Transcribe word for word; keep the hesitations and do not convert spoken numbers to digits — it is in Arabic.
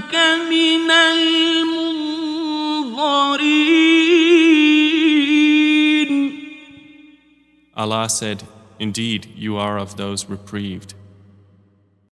من المنظرين. Allah said, Indeed, you are of those reprieved.